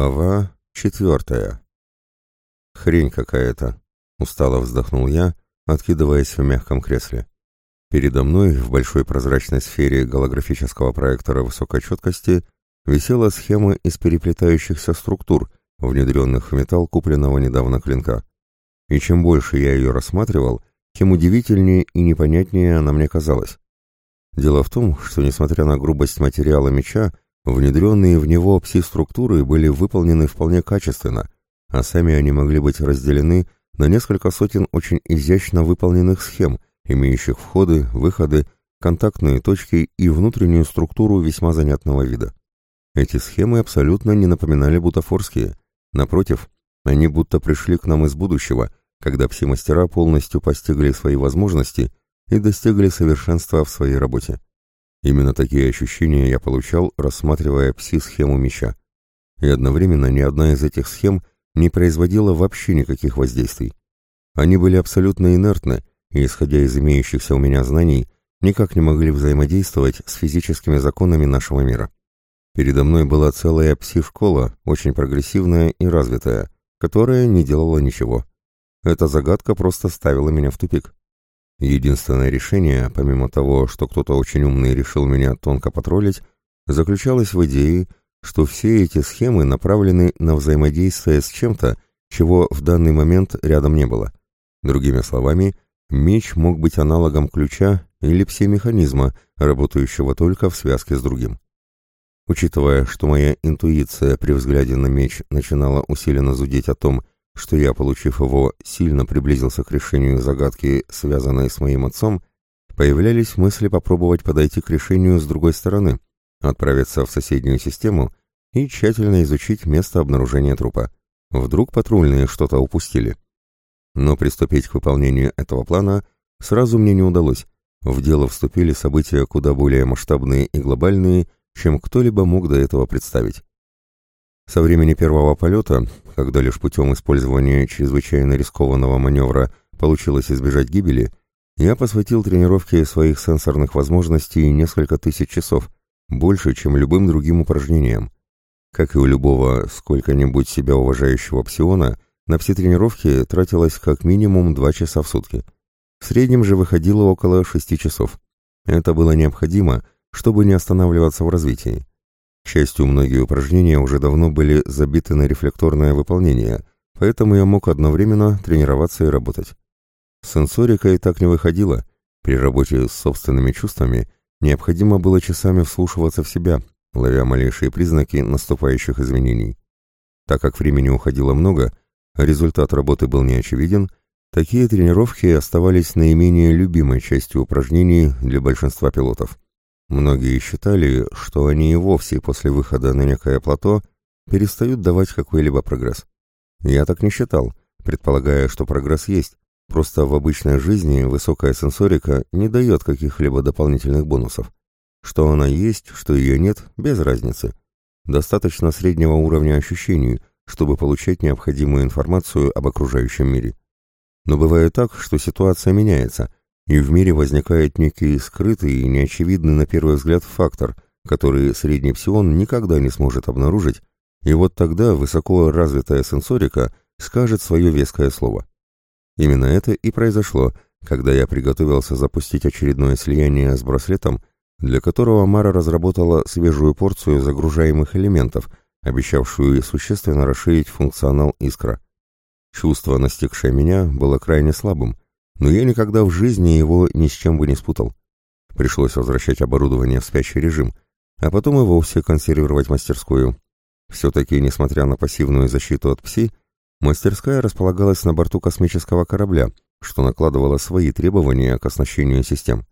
Глава 4. Хрень какая-то. Устало вздохнул я, откидываясь в мягком кресле. Передо мной в большой прозрачной сфере голографического проектора высокой четкости висела схема из переплетающихся структур, внедренных в металл купленного недавно клинка. И чем больше я ее рассматривал, тем удивительнее и непонятнее она мне казалась. Дело в том, что, несмотря на грубость материала меча, внедренные в него пси-структуры были выполнены вполне качественно, а сами они могли быть разделены на несколько сотен очень изящно выполненных схем, имеющих входы, выходы, контактные точки и внутреннюю структуру весьма занятного вида. Эти схемы абсолютно не напоминали бутафорские. Напротив, они будто пришли к нам из будущего, когда пси-мастера полностью постигли свои возможности и достигли совершенства в своей работе. Именно такие ощущения я получал, рассматривая пси-схему меча. И одновременно ни одна из этих схем не производила вообще никаких воздействий. Они были абсолютно инертны, и, исходя из имеющихся у меня знаний, никак не могли взаимодействовать с физическими законами нашего мира. Передо мной была целая пси-школа, очень прогрессивная и развитая, которая не делала ничего. Эта загадка просто ставила меня в тупик. Единственное решение, помимо того, что кто-то очень умный решил меня тонко потроллить, заключалось в идее, что все эти схемы направлены на взаимодействие с чем-то, чего в данный момент рядом не было. Другими словами, меч мог быть аналогом ключа или пси-механизма, работающего только в связке с другим. Учитывая, что моя интуиция при взгляде на меч начинала усиленно зудеть о том, что я, получив его, сильно приблизился к решению загадки, связанной с моим отцом, появлялись мысли попробовать подойти к решению с другой стороны, отправиться в соседнюю систему и тщательно изучить место обнаружения трупа. Вдруг патрульные что-то упустили. Но приступить к выполнению этого плана сразу мне не удалось. В дело вступили события куда более масштабные и глобальные, чем кто-либо мог до этого представить. Со времени первого полета, когда лишь путем использования чрезвычайно рискованного маневра получилось избежать гибели, я посвятил тренировке своих сенсорных возможностей несколько тысяч часов, больше, чем любым другим упражнениям. Как и у любого сколько-нибудь себя уважающего псиона, на пси-тренировки тратилось как минимум 2 часа в сутки. В среднем же выходило около 6 часов. Это было необходимо, чтобы не останавливаться в развитии. К счастью, многие упражнения уже давно были забиты на рефлекторное выполнение, поэтому я мог одновременно тренироваться и работать. С сенсорикой так не выходило. При работе с собственными чувствами необходимо было часами вслушиваться в себя, ловя малейшие признаки наступающих изменений. Так как времени уходило много, а результат работы был неочевиден, такие тренировки оставались наименее любимой частью упражнений для большинства пилотов. Многие считали, что они и вовсе после выхода на некое плато перестают давать какой-либо прогресс. Я так не считал, предполагая, что прогресс есть, просто в обычной жизни высокая сенсорика не дает каких-либо дополнительных бонусов. Что она есть, что ее нет, без разницы. Достаточно среднего уровня ощущений, чтобы получать необходимую информацию об окружающем мире. Но бывает так, что ситуация меняется, и в мире возникает некий скрытый и неочевидный на первый взгляд фактор, который средний псион никогда не сможет обнаружить, и вот тогда высоко развитая сенсорика скажет свое веское слово. Именно это и произошло, когда я приготовился запустить очередное слияние с браслетом, для которого Мара разработала свежую порцию загружаемых элементов, обещавшую существенно расширить функционал искра. Чувство, настигшее меня, было крайне слабым, но я никогда в жизни его ни с чем бы не спутал. Пришлось возвращать оборудование в спящий режим, а потом и вовсе консервировать мастерскую. Все-таки, несмотря на пассивную защиту от пси, мастерская располагалась на борту космического корабля, что накладывало свои требования к оснащению систем.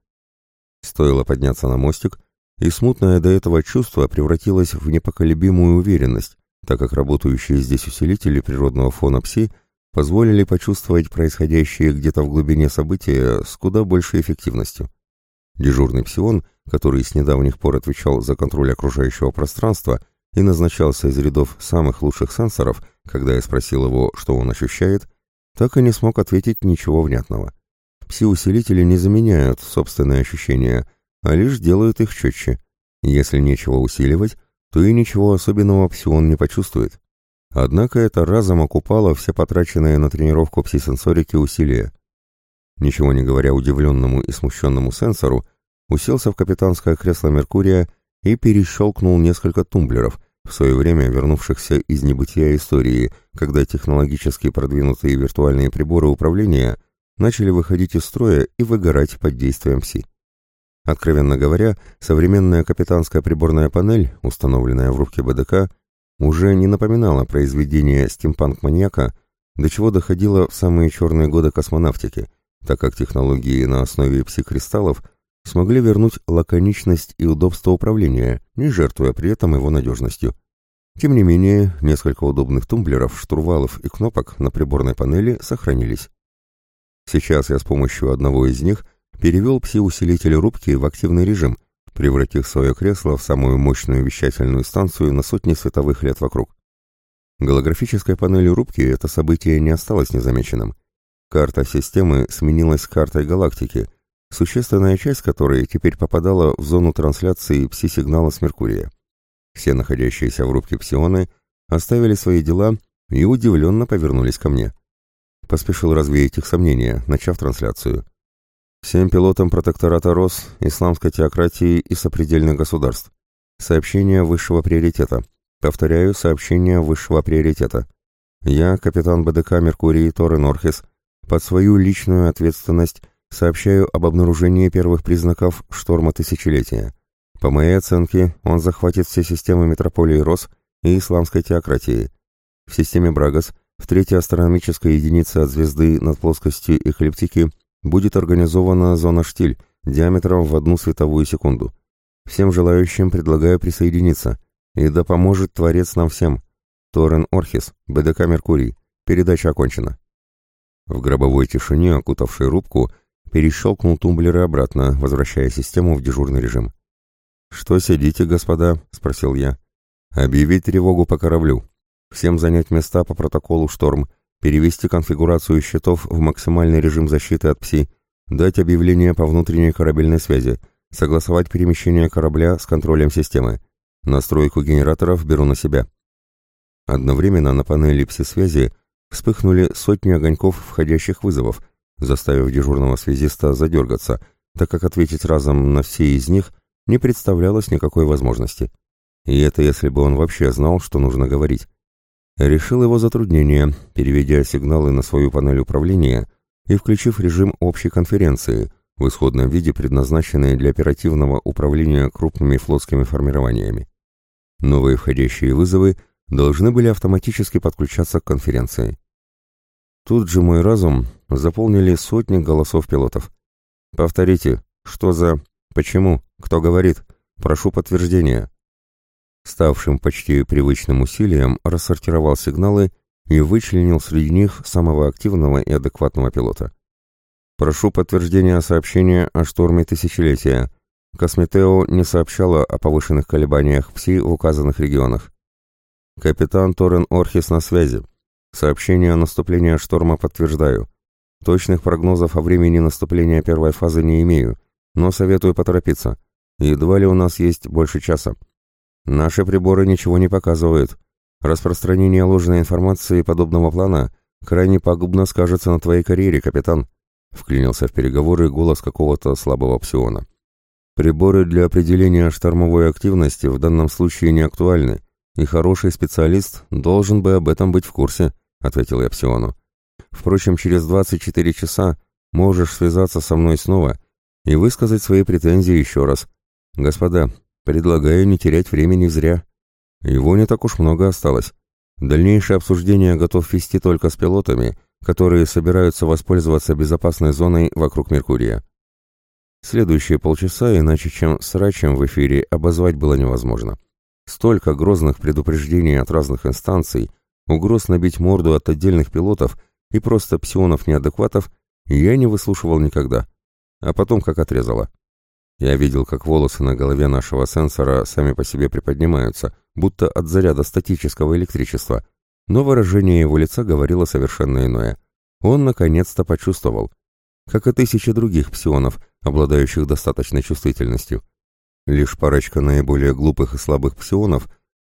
Стоило подняться на мостик, и смутное до этого чувство превратилось в непоколебимую уверенность, так как работающие здесь усилители природного фона пси позволили почувствовать происходящее где-то в глубине события с куда большей эффективностью. Дежурный псион, который с недавних пор отвечал за контроль окружающего пространства и назначался из рядов самых лучших сенсоров, когда я спросил его, что он ощущает, так и не смог ответить ничего внятного. Пси-усилители не заменяют собственные ощущения, а лишь делают их четче. Если нечего усиливать, то и ничего особенного псион не почувствует. Однако это разом окупало все потраченные на тренировку пси-сенсорики усилия. Ничего не говоря удивленному и смущенному сенсору, уселся в капитанское кресло Меркурия и перещелкнул несколько тумблеров, в свое время вернувшихся из небытия истории, когда технологически продвинутые виртуальные приборы управления начали выходить из строя и выгорать под действием пси. Откровенно говоря, современная капитанская приборная панель, установленная в рубке БДК, уже не напоминала произведение стимпанк-маньяка, до чего доходило в самые черные годы космонавтики, так как технологии на основе пси-кристаллов смогли вернуть лаконичность и удобство управления, не жертвуя при этом его надежностью. Тем не менее, несколько удобных тумблеров, штурвалов и кнопок на приборной панели сохранились. Сейчас я с помощью одного из них перевел пси-усилитель рубки в активный режим, превратив свое кресло в самую мощную вещательную станцию на сотни световых лет вокруг. Голографической панелью рубки это событие не осталось незамеченным. Карта системы сменилась картой галактики, существенная часть которой теперь попадала в зону трансляции пси-сигнала с Меркурия. Все находящиеся в рубке псионы оставили свои дела и удивленно повернулись ко мне. Поспешил развеять их сомнения, начав трансляцию. Всем пилотам протектората РОС, исламской теократии и сопредельных государств. Сообщение высшего приоритета. Повторяю, сообщение высшего приоритета. Я, капитан БДК Меркурий Торрен Орхис, под свою личную ответственность сообщаю об обнаружении первых признаков шторма тысячелетия. По моей оценке, он захватит все системы метрополии РОС и исламской теократии. В системе Брагас, в третьей астрономической единице от звезды над плоскостью эклиптики, будет организована зона штиль диаметром в 1 световую секунду. Всем желающим предлагаю присоединиться. И да поможет Творец нам всем. Торрен Орхис, БДК Меркурий. Передача окончена. В гробовой тишине, окутавшей рубку, перещелкнул тумблеры обратно, возвращая систему в дежурный режим. «Что сидите, господа?» — спросил я. «Объявить тревогу по кораблю. Всем занять места по протоколу «Шторм», перевести конфигурацию счетов в максимальный режим защиты от ПСИ, дать объявление по внутренней корабельной связи, согласовать перемещение корабля с контролем системы. Настройку генераторов беру на себя». Одновременно на панели ПСИ-связи вспыхнули сотни огоньков входящих вызовов, заставив дежурного связиста задергаться, так как ответить разом на все из них не представлялось никакой возможности. И это если бы он вообще знал, что нужно говорить. Решил его затруднение, переведя сигналы на свою панель управления и включив режим общей конференции, в исходном виде предназначенный для оперативного управления крупными флотскими формированиями. Новые входящие вызовы должны были автоматически подключаться к конференции. Тут же мой разум заполнили сотни голосов пилотов. «Повторите, что за... Почему? Кто говорит? Прошу подтверждения». Ставшим почти привычным усилием рассортировал сигналы и вычленил среди них самого активного и адекватного пилота. «Прошу подтверждения сообщения о шторме тысячелетия. Косметео не сообщала о повышенных колебаниях ПСИ в указанных регионах. Капитан Торрен Орхис на связи. Сообщение о наступлении шторма подтверждаю. Точных прогнозов о времени наступления первой фазы не имею, но советую поторопиться. Едва ли у нас есть больше часа. Наши приборы ничего не показывают. Распространение ложной информации подобного плана крайне пагубно скажется на твоей карьере, капитан», — вклинился в переговоры голос какого-то слабого псиона. «Приборы для определения штормовой активности в данном случае не актуальны, и хороший специалист должен бы об этом быть в курсе», — ответил я псиону. «Впрочем, через 24 часа можешь связаться со мной снова и высказать свои претензии еще раз. Господа, предлагаю не терять времени зря. Его не так уж много осталось. Дальнейшее обсуждение готов вести только с пилотами, которые собираются воспользоваться безопасной зоной вокруг Меркурия». Следующие полчаса иначе чем срачем в эфире обозвать было невозможно. Столько грозных предупреждений от разных инстанций, угроз набить морду от отдельных пилотов и просто псионов-неадекватов я не выслушивал никогда. А потом как отрезало. Я видел, как волосы на голове нашего сенсора сами по себе приподнимаются, будто от заряда статического электричества, но выражение его лица говорило совершенно иное. Он наконец-то почувствовал, как и тысячи других псионов, обладающих достаточной чувствительностью. Лишь парочка наиболее глупых и слабых псионов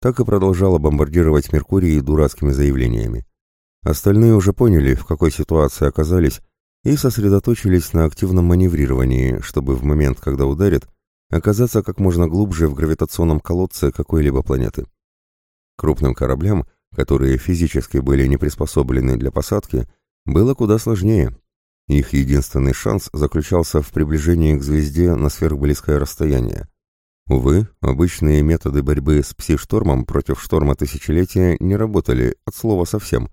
так и продолжала бомбардировать Меркурий дурацкими заявлениями. Остальные уже поняли, в какой ситуации оказались, и сосредоточились на активном маневрировании, чтобы в момент, когда ударит, оказаться как можно глубже в гравитационном колодце какой-либо планеты. Крупным кораблям, которые физически были не приспособлены для посадки, было куда сложнее. Их единственный шанс заключался в приближении к звезде на сверхблизкое расстояние. Увы, обычные методы борьбы с пси-штормом против шторма тысячелетия не работали от слова совсем.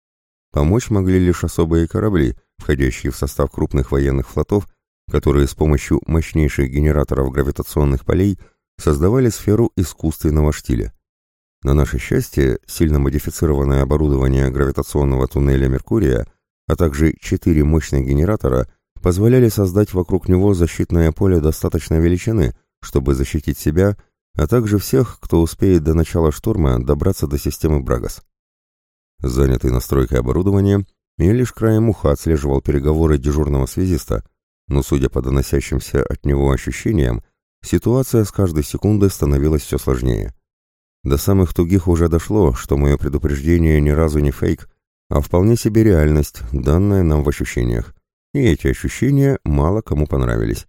Помочь могли лишь особые корабли, входящие в состав крупных военных флотов, которые с помощью мощнейших генераторов гравитационных полей создавали сферу искусственного штиля. На наше счастье, сильно модифицированное оборудование гравитационного туннеля Меркурия, а также 4 мощных генератора позволяли создать вокруг него защитное поле достаточной величины, чтобы защитить себя, а также всех, кто успеет до начала шторма добраться до системы Брагас. Занятый настройкой оборудования, я лишь краем уха отслеживал переговоры дежурного связиста, но, судя по доносящимся от него ощущениям, ситуация с каждой секундой становилась все сложнее. До самых тугих уже дошло, что мое предупреждение ни разу не фейк, а вполне себе реальность, данная нам в ощущениях. И эти ощущения мало кому понравились.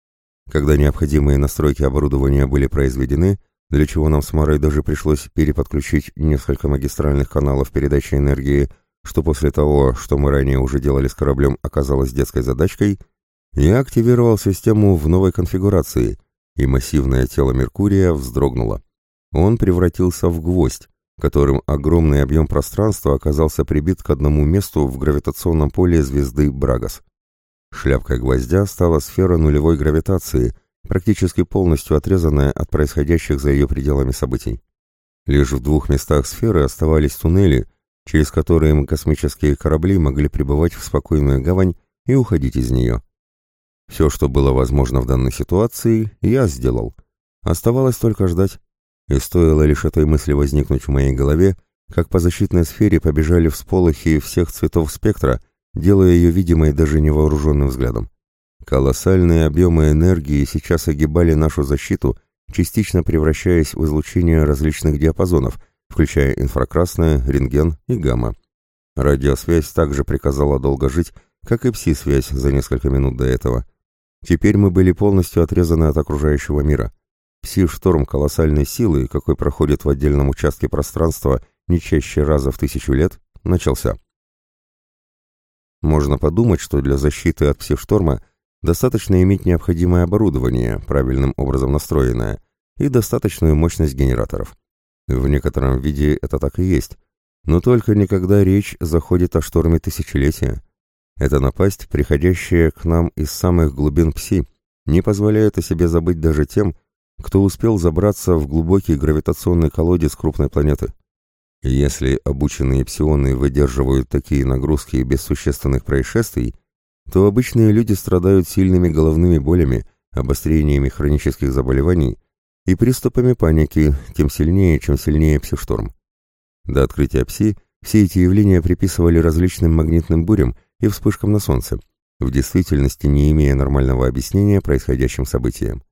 Когда необходимые настройки оборудования были произведены, для чего нам с Марой даже пришлось переподключить несколько магистральных каналов передачи энергии, что после того, что мы ранее уже делали с кораблем, оказалось детской задачкой, я активировал систему в новой конфигурации, и массивное тело Меркурия вздрогнуло. Он превратился в гвоздь, которым огромный объем пространства оказался прибит к одному месту в гравитационном поле звезды Брагас. Шляпкой гвоздя стала сфера нулевой гравитации, практически полностью отрезанная от происходящих за ее пределами событий. Лишь в 2 местах сферы оставались туннели, через которые космические корабли могли прибывать в спокойную гавань и уходить из нее. Все, что было возможно в данной ситуации, я сделал. Оставалось только ждать. И стоило лишь этой мысли возникнуть в моей голове, как по защитной сфере побежали всполохи всех цветов спектра, делая ее видимой даже невооруженным взглядом. Колоссальные объемы энергии сейчас огибали нашу защиту, частично превращаясь в излучение различных диапазонов, включая инфракрасное, рентген и гамма. Радиосвязь также приказала долго жить, как и пси-связь за несколько минут до этого. Теперь мы были полностью отрезаны от окружающего мира. Пси-шторм колоссальной силы, какой проходит в отдельном участке пространства не чаще раза в 1000 лет, начался. Можно подумать, что для защиты от пси-шторма достаточно иметь необходимое оборудование, правильным образом настроенное, и достаточную мощность генераторов. В некотором виде это так и есть, но только никогда речь заходит о шторме тысячелетия. Эта напасть, приходящая к нам из самых глубин пси, не позволяет о себе забыть даже тем, кто успел забраться в глубокий гравитационный колодец крупной планеты. Если обученные псионы выдерживают такие нагрузки без существенных происшествий, то обычные люди страдают сильными головными болями, обострениями хронических заболеваний и приступами паники, тем сильнее, чем сильнее пси-шторм. До открытия пси все эти явления приписывали различным магнитным бурям и вспышкам на Солнце, в действительности не имея нормального объяснения происходящим событиям.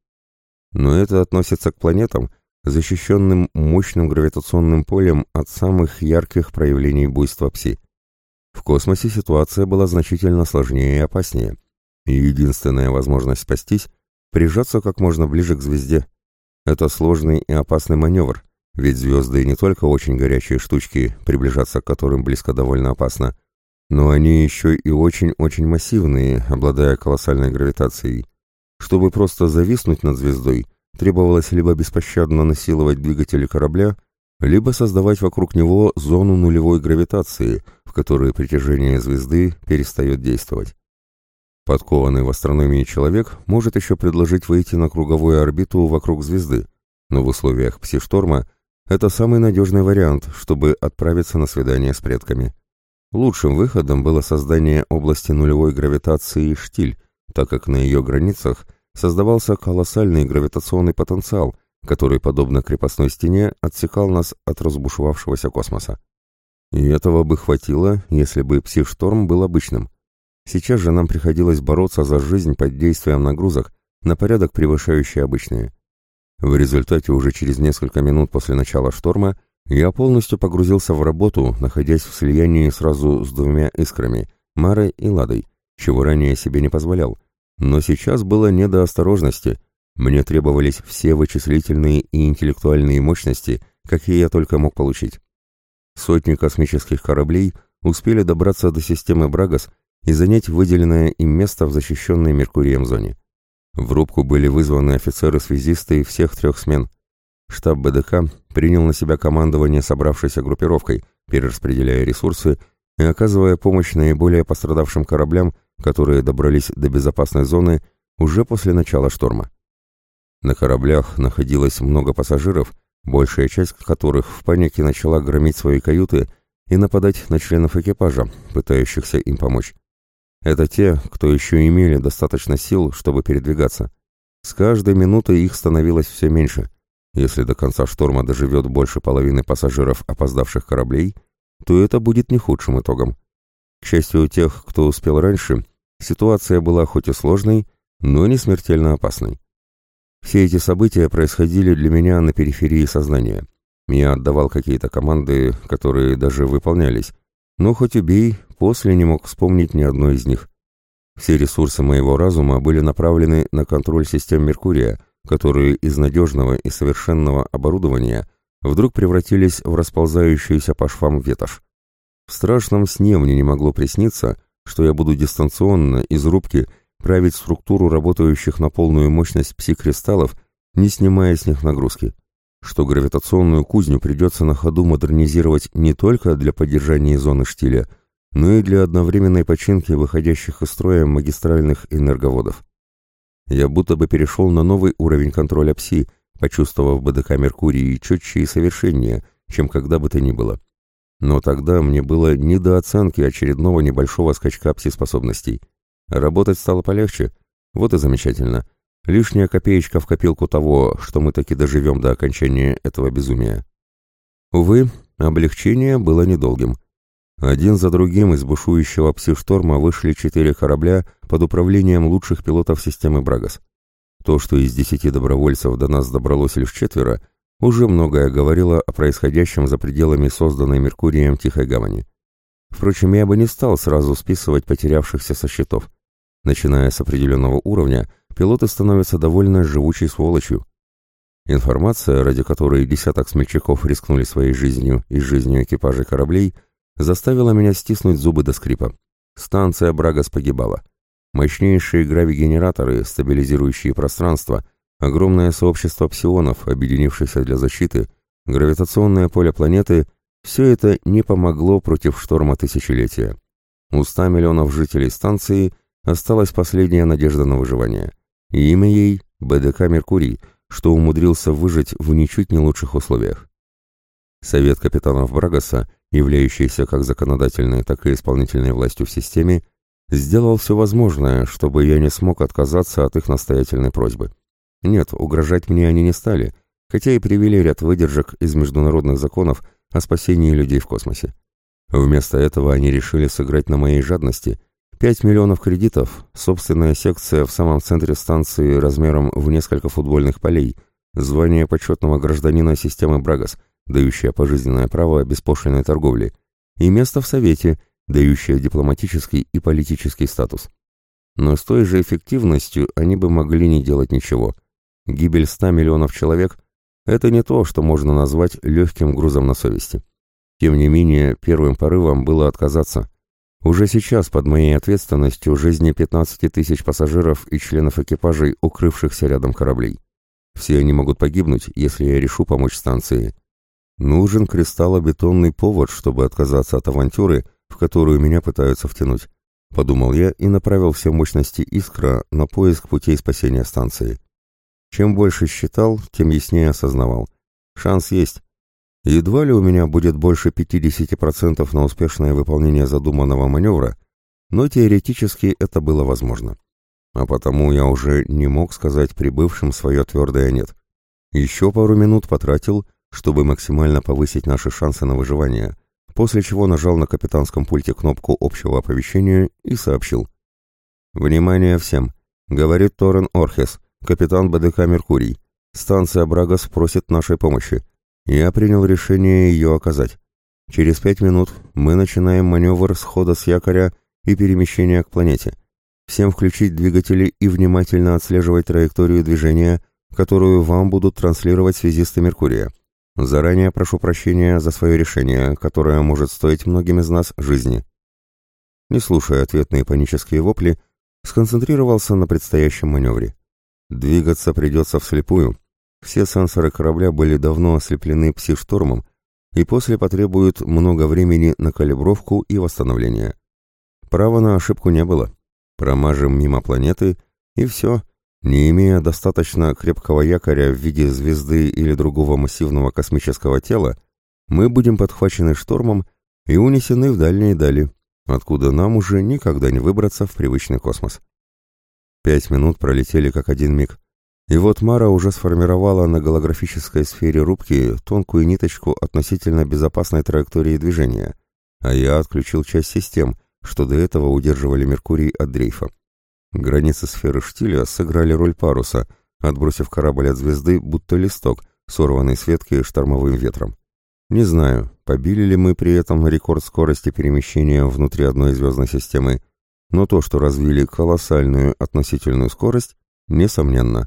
Но это относится к планетам, защищенным мощным гравитационным полем от самых ярких проявлений буйства пси. В космосе ситуация была значительно сложнее и опаснее, и единственная возможность спастись — прижаться как можно ближе к звезде. Это сложный и опасный маневр, ведь звезды не только очень горячие штучки, приближаться к которым близко довольно опасно, но они еще и очень-очень массивные, обладая колоссальной гравитацией. Чтобы просто зависнуть над звездой, требовалось либо беспощадно насиловать двигатели корабля, либо создавать вокруг него зону нулевой гравитации, в которой притяжение звезды перестает действовать. Подкованный в астрономии человек может еще предложить выйти на круговую орбиту вокруг звезды, но в условиях пси-шторма это самый надежный вариант, чтобы отправиться на свидание с предками. Лучшим выходом было создание области нулевой гравитации «Штиль», так как на ее границах создавался колоссальный гравитационный потенциал, который, подобно крепостной стене, отсекал нас от разбушевавшегося космоса. И этого бы хватило, если бы пси-шторм был обычным. Сейчас же нам приходилось бороться за жизнь под действием нагрузок, на порядок превышающие обычные. В результате уже через несколько минут после начала шторма я полностью погрузился в работу, находясь в слиянии сразу с двумя искрами — Марой и Ладой, чего ранее себе не позволял. Но сейчас было не до осторожности. Мне требовались все вычислительные и интеллектуальные мощности, какие я только мог получить. Сотни космических кораблей успели добраться до системы Брагас и занять выделенное им место в защищенной Меркурием зоне. В рубку были вызваны офицеры-связисты всех 3 смен. Штаб БДК принял на себя командование собравшейся группировкой, перераспределяя ресурсы и оказывая помощь наиболее пострадавшим кораблям, которые добрались до безопасной зоны уже после начала шторма. На кораблях находилось много пассажиров, большая часть которых в панике начала громить свои каюты и нападать на членов экипажа, пытающихся им помочь. Это те, кто еще имели достаточно сил, чтобы передвигаться. С каждой минутой их становилось все меньше. Если до конца шторма доживет больше половины пассажиров опоздавших кораблей, то это будет не худшим итогом. К счастью, у тех, кто успел раньше, ситуация была хоть и сложной, но не смертельно опасной. Все эти события происходили для меня на периферии сознания. Я отдавал какие-то команды, которые даже выполнялись, но хоть убей, после не мог вспомнить ни одной из них. Все ресурсы моего разума были направлены на контроль систем Меркурия, которые из надежного и совершенного оборудования вдруг превратились в расползающуюся по швам ветошь. В страшном сне мне не могло присниться, что я буду дистанционно из рубки править структуру работающих на полную мощность пси-кристаллов, не снимая с них нагрузки, что гравитационную кузню придется на ходу модернизировать не только для поддержания зоны штиля, но и для одновременной починки выходящих из строя магистральных энерговодов. Я будто бы перешел на новый уровень контроля ПСИ, почувствовав БДК Меркурий четче и совершеннее, чем когда бы то ни было. Но тогда мне было не до оценки очередного небольшого скачка ПСИ-способностей. Работать стало полегче, вот и замечательно. Лишняя копеечка в копилку того, что мы таки доживем до окончания этого безумия. Увы, облегчение было недолгим. Один за другим из бушующего пси-шторма вышли 4 корабля под управлением лучших пилотов системы Брагас. То, что из 10 добровольцев до нас добралось лишь 4, уже многое говорило о происходящем за пределами созданной Меркурием Тихой Гавани. Впрочем, я бы не стал сразу списывать потерявшихся со счетов. Начиная с определенного уровня, пилоты становятся довольно живучей сволочью. Информация, ради которой десяток смельчаков рискнули своей жизнью и жизнью экипажей кораблей, заставила меня стиснуть зубы до скрипа. Станция Брагас погибала. Мощнейшие гравигенераторы, стабилизирующие пространство, огромное сообщество псионов, объединившихся для защиты, гравитационное поле планеты — все это не помогло против шторма тысячелетия. У 100 миллионов жителей станции осталась последняя надежда на выживание. И имя ей — БДК «Меркурий», что умудрился выжить в ничуть не лучших условиях. Совет капитанов Брагаса, являющийся как законодательной, так и исполнительной властью в системе, сделал все возможное, чтобы я не смог отказаться от их настоятельной просьбы. Нет, угрожать мне они не стали, хотя и привели ряд выдержек из международных законов о спасении людей в космосе. Вместо этого они решили сыграть на моей жадности. 5 миллионов кредитов, собственная секция в самом центре станции размером в несколько футбольных полей, звание почетного гражданина системы Брагас, дающее пожизненное право беспошлинной торговли, и место в Совете, дающее дипломатический и политический статус. Но с той же эффективностью они бы могли не делать ничего. Гибель 100 миллионов человек – это не то, что можно назвать легким грузом на совести. Тем не менее, первым порывом было отказаться. Уже сейчас под моей ответственностью жизни 15 тысяч пассажиров и членов экипажей, укрывшихся рядом кораблей. Все они могут погибнуть, если я решу помочь станции. Нужен кристаллобетонный повод, чтобы отказаться от авантюры, в которую меня пытаются втянуть, подумал я и направил все мощности «Искра» на поиск путей спасения станции. Чем больше считал, тем яснее осознавал. Шанс есть. Едва ли у меня будет больше 50% на успешное выполнение задуманного маневра, но теоретически это было возможно. А потому я уже не мог сказать прибывшим свое твердое «нет». Еще пару минут потратил, чтобы максимально повысить наши шансы на выживание, после чего нажал на капитанском пульте кнопку общего оповещения и сообщил. «Внимание всем! Говорит Торрен Орхес, капитан БДК «Меркурий». станция Брагас просит нашей помощи. Я принял решение ее оказать. Через 5 минут мы начинаем маневр схода с якоря и перемещения к планете. Всем включить двигатели и внимательно отслеживать траекторию движения, которую вам будут транслировать связисты Меркурия. Заранее прошу прощения за свое решение, которое может стоить многим из нас жизни». Не слушая ответные панические вопли, сконцентрировался на предстоящем маневре. Двигаться придется вслепую. Все сенсоры корабля были давно ослеплены пси-штормом, и после потребует много времени на калибровку и восстановление. Права на ошибку не было. Промажем мимо планеты, и все. Не имея достаточно крепкого якоря в виде звезды или другого массивного космического тела, мы будем подхвачены штормом и унесены в дальние дали, откуда нам уже никогда не выбраться в привычный космос. 5 минут пролетели как один миг. И вот Мара уже сформировала на голографической сфере рубки тонкую ниточку относительно безопасной траектории движения, а я отключил часть систем, что до этого удерживали Меркурий от дрейфа. Границы сферы штиля сыграли роль паруса, отбросив корабль от звезды, будто листок, сорванный с ветки штормовым ветром. Не знаю, побили ли мы при этом рекорд скорости перемещения внутри одной звездной системы, но то, что развили колоссальную относительную скорость, несомненно.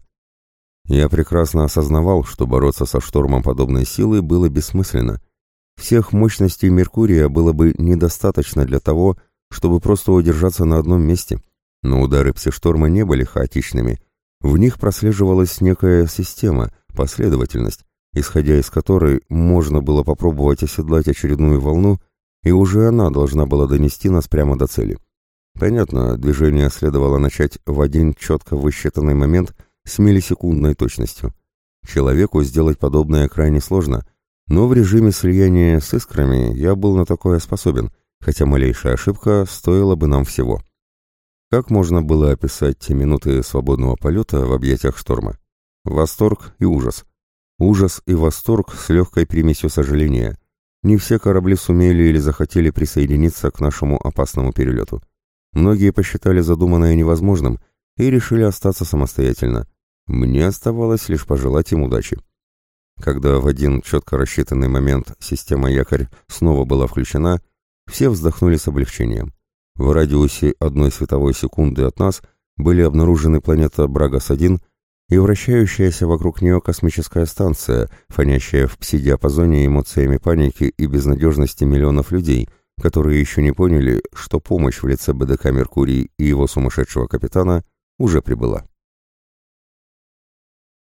Я прекрасно осознавал, что бороться со штормом подобной силы было бессмысленно. Всех мощностей Меркурия было бы недостаточно для того, чтобы просто удержаться на одном месте, но удары пси-шторма не были хаотичными. В них прослеживалась некая система, последовательность, исходя из которой можно было попробовать оседлать очередную волну, и уже она должна была донести нас прямо до цели. Понятно, движение следовало начать в один четко высчитанный момент с миллисекундной точностью. Человеку сделать подобное крайне сложно, но в режиме слияния с искрами я был на такое способен, хотя малейшая ошибка стоила бы нам всего. Как можно было описать те минуты свободного полета в объятиях шторма? Восторг и ужас. Ужас и восторг с легкой примесью сожаления. Не все корабли сумели или захотели присоединиться к нашему опасному перелету. Многие посчитали задуманное невозможным и решили остаться самостоятельно. Мне оставалось лишь пожелать им удачи. Когда в один четко рассчитанный момент система «Якорь» снова была включена, все вздохнули с облегчением. В радиусе 1 световой секунды от нас были обнаружены планета Брагас-1 и вращающаяся вокруг нее космическая станция, фонящая в пси-диапазоне эмоциями паники и безнадежности миллионов людей, которые еще не поняли, что помощь в лице БДК «Меркурий» и его сумасшедшего капитана уже прибыла.